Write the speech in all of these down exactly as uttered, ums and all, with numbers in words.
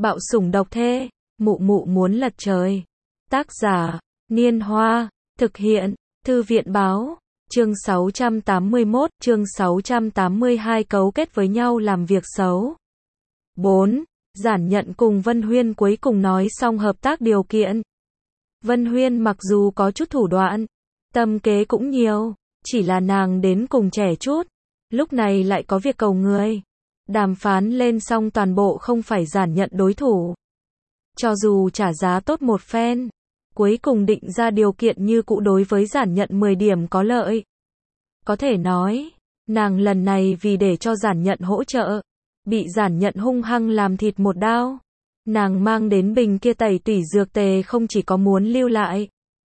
Bạo sủng độc thê, mụ mụ muốn lật trời. Tác giả, Niên Hoa, thực hiện, Thư viện báo, chương sáu trăm tám mươi mốt, chương sáu trăm tám mươi hai cấu kết với nhau làm việc xấu. bốn. Giản Nhận cùng Vân Huyên cuối cùng nói xong hợp tác điều kiện. Vân Huyên mặc dù có chút thủ đoạn, tâm kế cũng nhiều, chỉ là nàng đến cùng trẻ chút, lúc này lại có việc cầu người. Đàm phán lên xong toàn bộ không phải Giản Nhận đối thủ. Cho dù trả giá tốt một phen, cuối cùng định ra điều kiện như cũ đối với Giản Nhận mười điểm có lợi. Có thể nói, nàng lần này vì để cho Giản Nhận hỗ trợ, bị Giản Nhận hung hăng làm thịt một đao. Nàng mang đến bình kia tẩy tủy dược tề không chỉ có muốn lưu lại.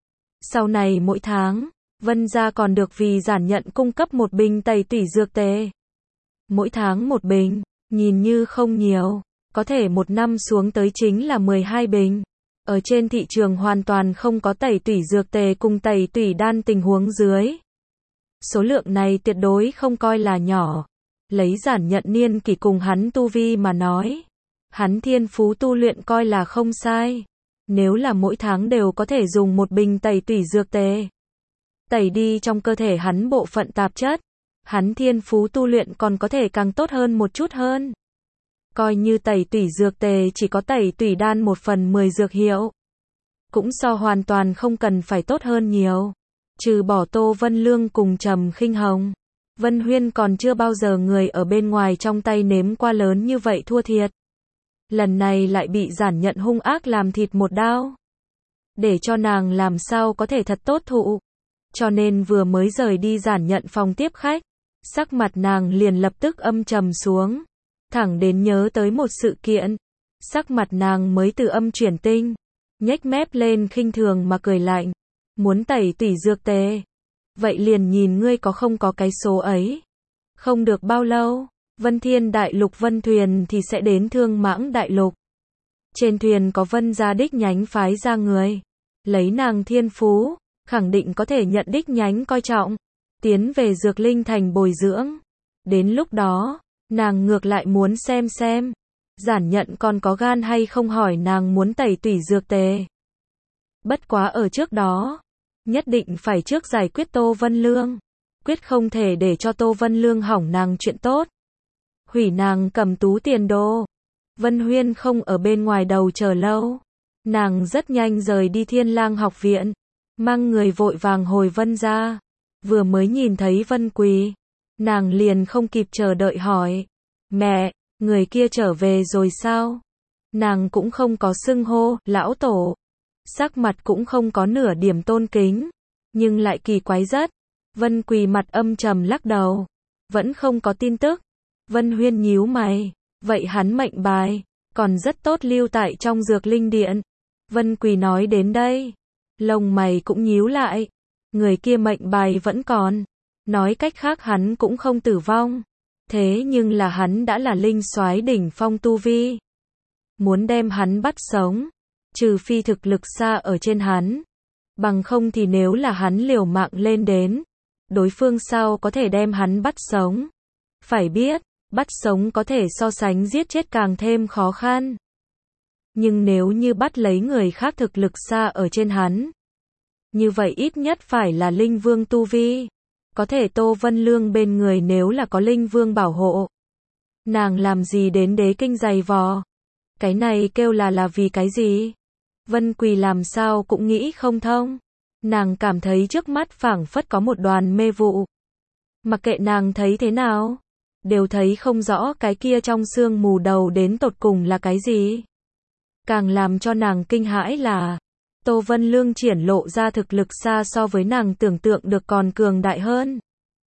Sau này mỗi tháng, Vân gia còn được vì Giản Nhận cung cấp một bình tẩy tủy dược tề. Mỗi tháng một bình, nhìn như không nhiều, có thể một năm xuống tới chính là mười hai bình. Ở trên thị trường hoàn toàn không có tẩy tủy dược tề cùng tẩy tủy đan tình huống dưới. Số lượng này tuyệt đối không coi là nhỏ. Lấy Giản Nhận niên kỷ cùng hắn tu vi mà nói, hắn thiên phú tu luyện coi là không sai. Nếu là mỗi tháng đều có thể dùng một bình tẩy tủy dược tề, tẩy đi trong cơ thể hắn bộ phận tạp chất, hắn thiên phú tu luyện còn có thể càng tốt hơn một chút hơn. Coi như tẩy tủy dược tề chỉ có tẩy tủy đan một phần mười dược hiệu, cũng so hoàn toàn không cần phải tốt hơn nhiều. Trừ bỏ Tô Vân Lương cùng Trầm Khinh Hồng, Vân Huyên còn chưa bao giờ người ở bên ngoài trong tay nếm qua lớn như vậy thua thiệt. Lần này lại bị Giản Nhận hung ác làm thịt một đao. Để cho nàng làm sao có thể thật tốt thụ. Cho nên vừa mới rời đi Giản Nhận phòng tiếp khách, sắc mặt nàng liền lập tức âm trầm xuống. Thẳng đến nhớ tới một sự kiện, sắc mặt nàng mới từ âm chuyển tinh, nhếch mép lên khinh thường mà cười lạnh. Muốn tẩy tủy dược tề, vậy liền nhìn ngươi có không có cái số ấy. Không được bao lâu, Vân Thiên Đại Lục Vân Thuyền thì sẽ đến Thương Mãng Đại Lục. Trên thuyền có Vân gia đích nhánh phái ra người, lấy nàng thiên phú, khẳng định có thể nhận đích nhánh coi trọng, tiến về Dược Linh Thành bồi dưỡng. Đến lúc đó, nàng ngược lại muốn xem xem, Giản Nhận còn có gan hay không hỏi nàng muốn tẩy tủy dược tề. Bất quá ở trước đó, nhất định phải trước giải quyết Tô Vân Lương, quyết không thể để cho Tô Vân Lương hỏng nàng chuyện tốt, hủy nàng cầm tú tiền đô. Vân Huyên không ở bên ngoài đầu chờ lâu, nàng rất nhanh rời đi Thiên Lang học viện, mang người vội vàng hồi Vân gia. Vừa mới nhìn thấy Vân Quỳ, nàng liền không kịp chờ đợi hỏi, mẹ, người kia trở về rồi sao? Nàng cũng không có xưng hô lão tổ, sắc mặt cũng không có nửa điểm tôn kính, nhưng lại kỳ quái rất. Vân Quỳ mặt âm trầm lắc đầu, vẫn không có tin tức. Vân Huyên nhíu mày, vậy hắn mệnh bài còn rất tốt lưu tại trong Dược Linh Điện. Vân Quỳ nói đến đây, lông mày cũng nhíu lại, người kia mệnh bài vẫn còn, nói cách khác hắn cũng không tử vong. Thế nhưng là hắn đã là linh soái đỉnh phong tu vi, muốn đem hắn bắt sống, trừ phi thực lực xa ở trên hắn, bằng không thì nếu là hắn liều mạng lên đến, đối phương sao có thể đem hắn bắt sống. Phải biết, bắt sống có thể so sánh giết chết càng thêm khó khăn. Nhưng nếu như bắt lấy người khác thực lực xa ở trên hắn, như vậy ít nhất phải là linh vương tu vi. Có thể Tô Vân Lương bên người nếu là có linh vương bảo hộ, nàng làm gì đến đế kinh dày vò. Cái này kêu là là vì cái gì? Vân Quỳ làm sao cũng nghĩ không thông. Nàng cảm thấy trước mắt phảng phất có một đoàn mê vụ. Mặc kệ nàng thấy thế nào, đều thấy không rõ cái kia trong sương mù đầu đến tột cùng là cái gì. Càng làm cho nàng kinh hãi là, Tô Vân Lương triển lộ ra thực lực xa so với nàng tưởng tượng được còn cường đại hơn.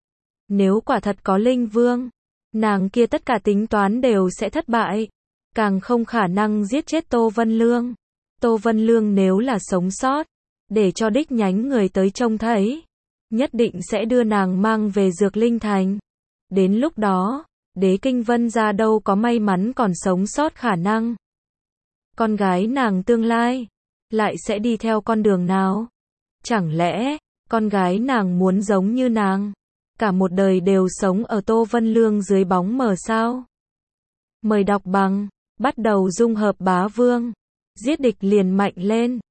Nếu quả thật có linh vương, nàng kia tất cả tính toán đều sẽ thất bại, càng không khả năng giết chết Tô Vân Lương. Tô Vân Lương nếu là sống sót, để cho đích nhánh người tới trông thấy, nhất định sẽ đưa nàng mang về Dược Linh Thành. Đến lúc đó, đế kinh Vân gia đâu có may mắn còn sống sót khả năng. Con gái nàng tương lai lại sẽ đi theo con đường nào? Chẳng lẽ, con gái nàng muốn giống như nàng, cả một đời đều sống ở Tô Vân Lương dưới bóng mờ sao? Mời đọc bằng bắt đầu dung hợp bá vương. Giết địch liền mạnh lên.